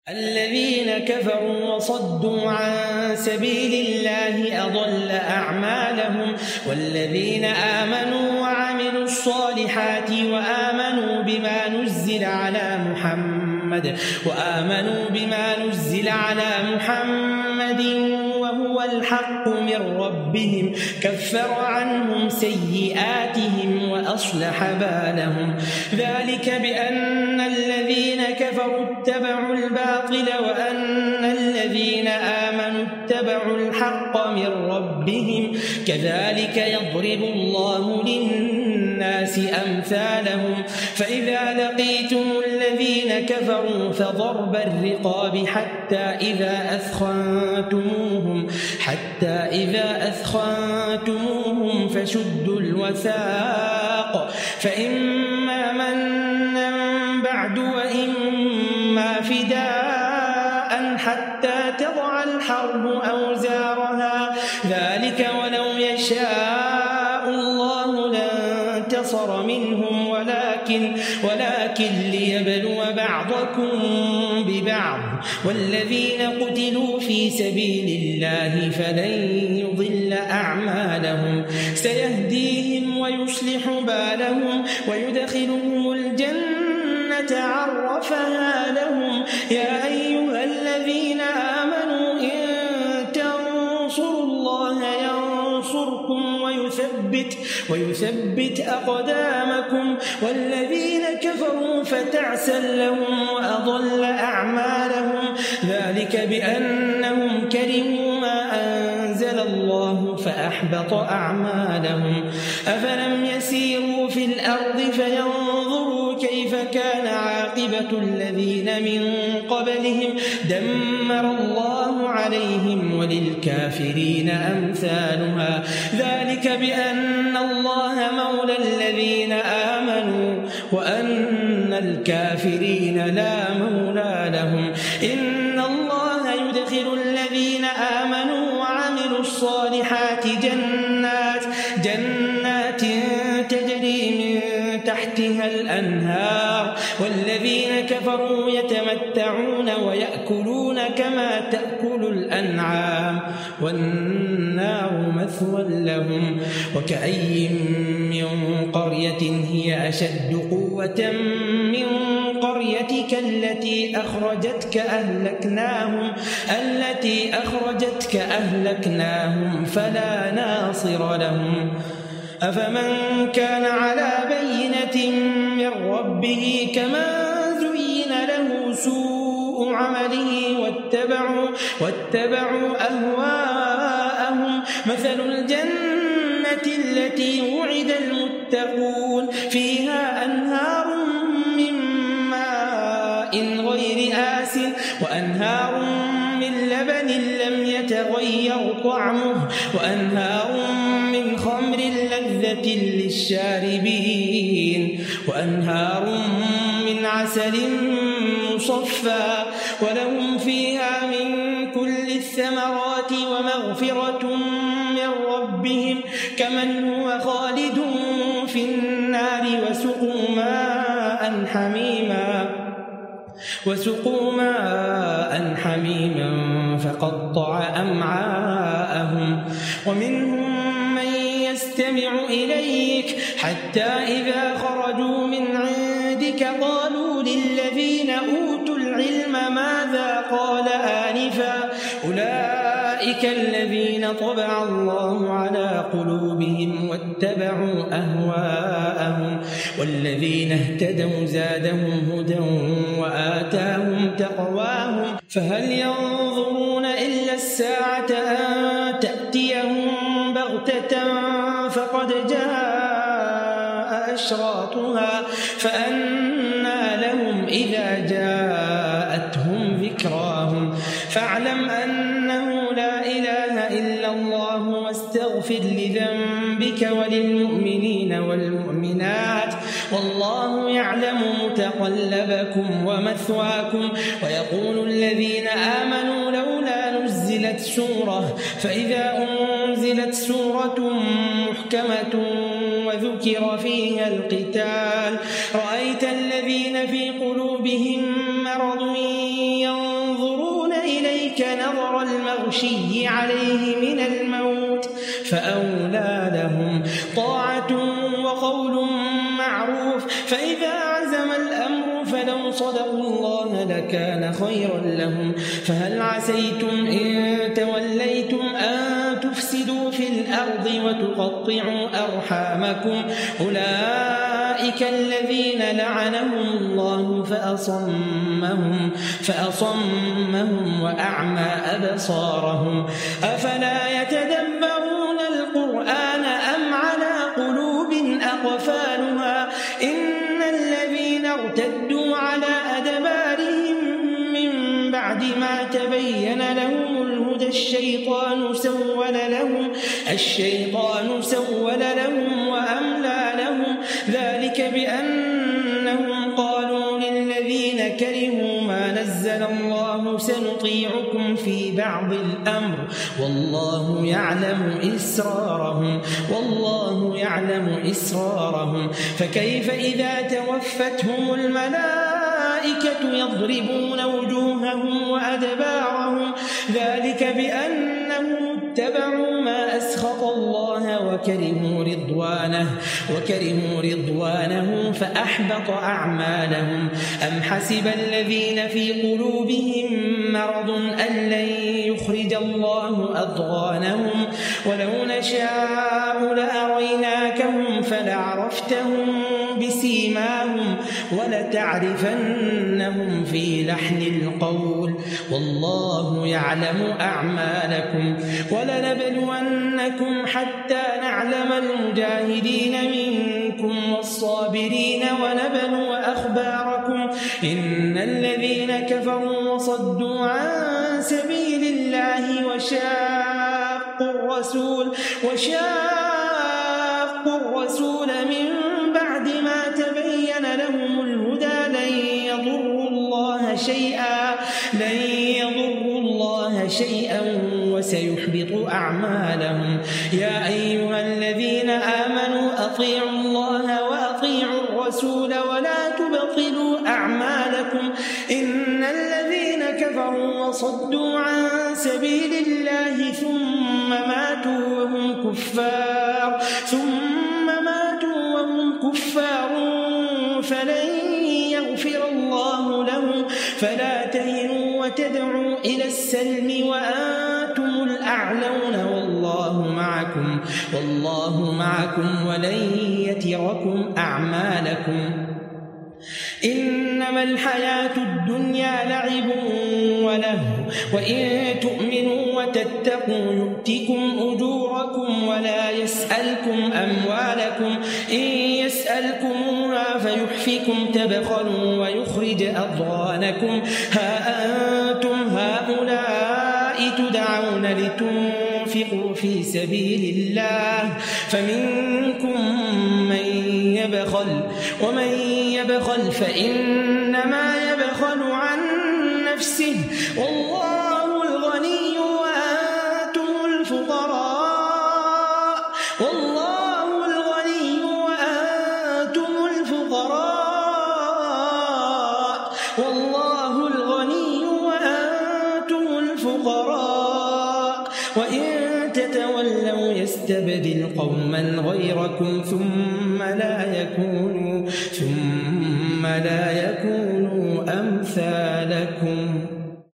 الذين كفروا وصدوا عن سبيل الله أضل أعمالهم والذين آمنوا وعملوا الصالحات وآمنوا بما نزل على محمد وهو الحق من ربهم كفر عنهم سيئاتهم وأصلح بالهم ذلك بأن الذين كفروا اتبعوا الباطل وأن الذين آمنوا اتبعوا الحق من ربهم كذلك يضرب الله للناس أمثالهم فإذا لقيتم الذين كفروا فضرب الرقاب حتى إذا أثخنتموهم فشدوا الوثاق فإما منا بعد وإما فداء حتى تضع الحرب أوزارها ذلك ولو يشاء الله لانتصر منهم ولكن ليبلو بعضكم ببعض والذين قتلوا في سبيل الله فلن يضل أعمالهم سيهديهم ويصلح بالهم ويدخلهم الجنة عرفها لهم يا أيها الذين آمنوا إن تنصروا الله ينصركم ويثبت أقدامكم والذين كفروا فتعسا لهم وأضل أعمالهم ذلك بأنهم كرهوا ما أنزل الله فأحبط أعمالهم أفلم يسيروا في الأرض فينظروا كيف كان عاقبة الذين من قبلهم دمر الله عليهم وللكافرين أمثالها ذلك بأن الله مولى الذين آمنوا وأن الكافرين لا مولى لهم إن الله يدخل الذين آمنوا وعملوا الصالحات جنات تجري من تحتها الأنهار والذين كفروا يتمتعون ويأكلون كما تأكل الأنعام والنار مثوى لهم وكأي من قرية هي أشد قوة من قريتك التي أخرجتك أهلكناهم فلا ناصر لهم أفمن كان على بينة من ربه كمن زين له سوء عمله واتبعوا أهواءهم مثل الجنة التي وعد المتقون فيها أنهار من ماء غير آسٍ وأنهار من لبن لم يتغير طعمه وأنهار من خمر لذة للشاربين وأنهار من عسل مصفى ولهم فيها من كل الثمرات ومغفرة من ربهم كمن هو خالد في النار وسقوا ماء حميما فقطع أمعاءهم ومنهم من يستمع إليك حتى إذا خرجوا من عندك قالوا للذين أوتوا العلم ماذا قال آنفا أولئك الذين طبع الله على قلوبهم واتبعوا أهواءهم والذين اهتدوا زادهم هدى وآتاهم تقواهم فهل ينظرون إلا الساعة أن تأتيهم بغتة فقد جاء أشراطها فأنى لهم إذا جاءتهم ذكراهم فاعلم أنه لا إله إلا الله واستغفر لذنبك وللمؤمنين والمؤمنات والله يعلم متقلبكم ومثواكم ويقول الذين آمنوا لولا نزلت سورة فإذا أنزلت سورة محكمة وذكر فيها القتال رأيت الذين في قلوبهم مرض إليك نظر المغشي عليه من الموت فأولى لهم طاعة وقول معروف فإذا عزم الأمر فلو صدقوا الله لكان خيرا لهم فهل عسيتم إن توليتم أن تفسدوا في الأرض وتقطعوا أرحامكم أولئك الذين لعنهم الله فأصمهم وأعمى أبصارهم أفلا يتدبرون القرآن أم على قلوب أقفالها إن الذين ارتدوا على أدبارهم من بعد ما تبين لهم الهدى الشيطان سول لهم وأملى لهم ذلك بأنهم قالوا للذين كرهوا ما نزل الله سنطيعكم في بعض الأمر والله يعلم إسرارهم فكيف إذا توفتهم الملائكة يضربون وجوههم وأدبارهم ذلك بأنهم اتبعوا ما أسخط الله وكرهوا رضوانه فأحبط أعمالهم أم حسب الذين في قلوبهم مرض أن لن يخرج الله أضغانهم ولو نشاء لأريناكهم فلعرفتهم بسيماهم ولتعرفنهم في لحن القول والله يعلم أعمالكم ولنبلونكم حتى نعلم المجاهدين منكم والصابرين ونبلو أخباركم إن الذين كفروا وصدوا عن سبيل الله وشاقوا الرسول من بعد ما تبين لهم الهدى لن يضروا الله شيئا وسيحبط أعمالهم يا أيها الذين آمنوا أطيعوا الله وأطيعوا الرسول ولا تبطلوا أعمالكم إن الذين كفروا وصدوا عن سبيل الله ثم ماتوا وهم كفار فلن يغفر الله لهم فلا تهنوا وتدعوا إلى السلم وأنتم الأعلون والله معكم ولن يتركم أعمالكم إنما الحياة الدنيا لعب ولهو وإن تؤمنوا وتتقوا يؤتكم أجوركم ولا يسألكم أموالكم إن يسألكموها فيحفكم تبخلوا ويخرج أضغانكم ها أنتم هؤلاء تدعون لتنفقوا في سبيل الله فمنكم من يبخل ومن يبخل فإنما يبخل عن نفسه والله الغني وأنتم الفقراء وإن تتولوا يستبدل قوما غيركم ثم لا يكونوا أمثالكم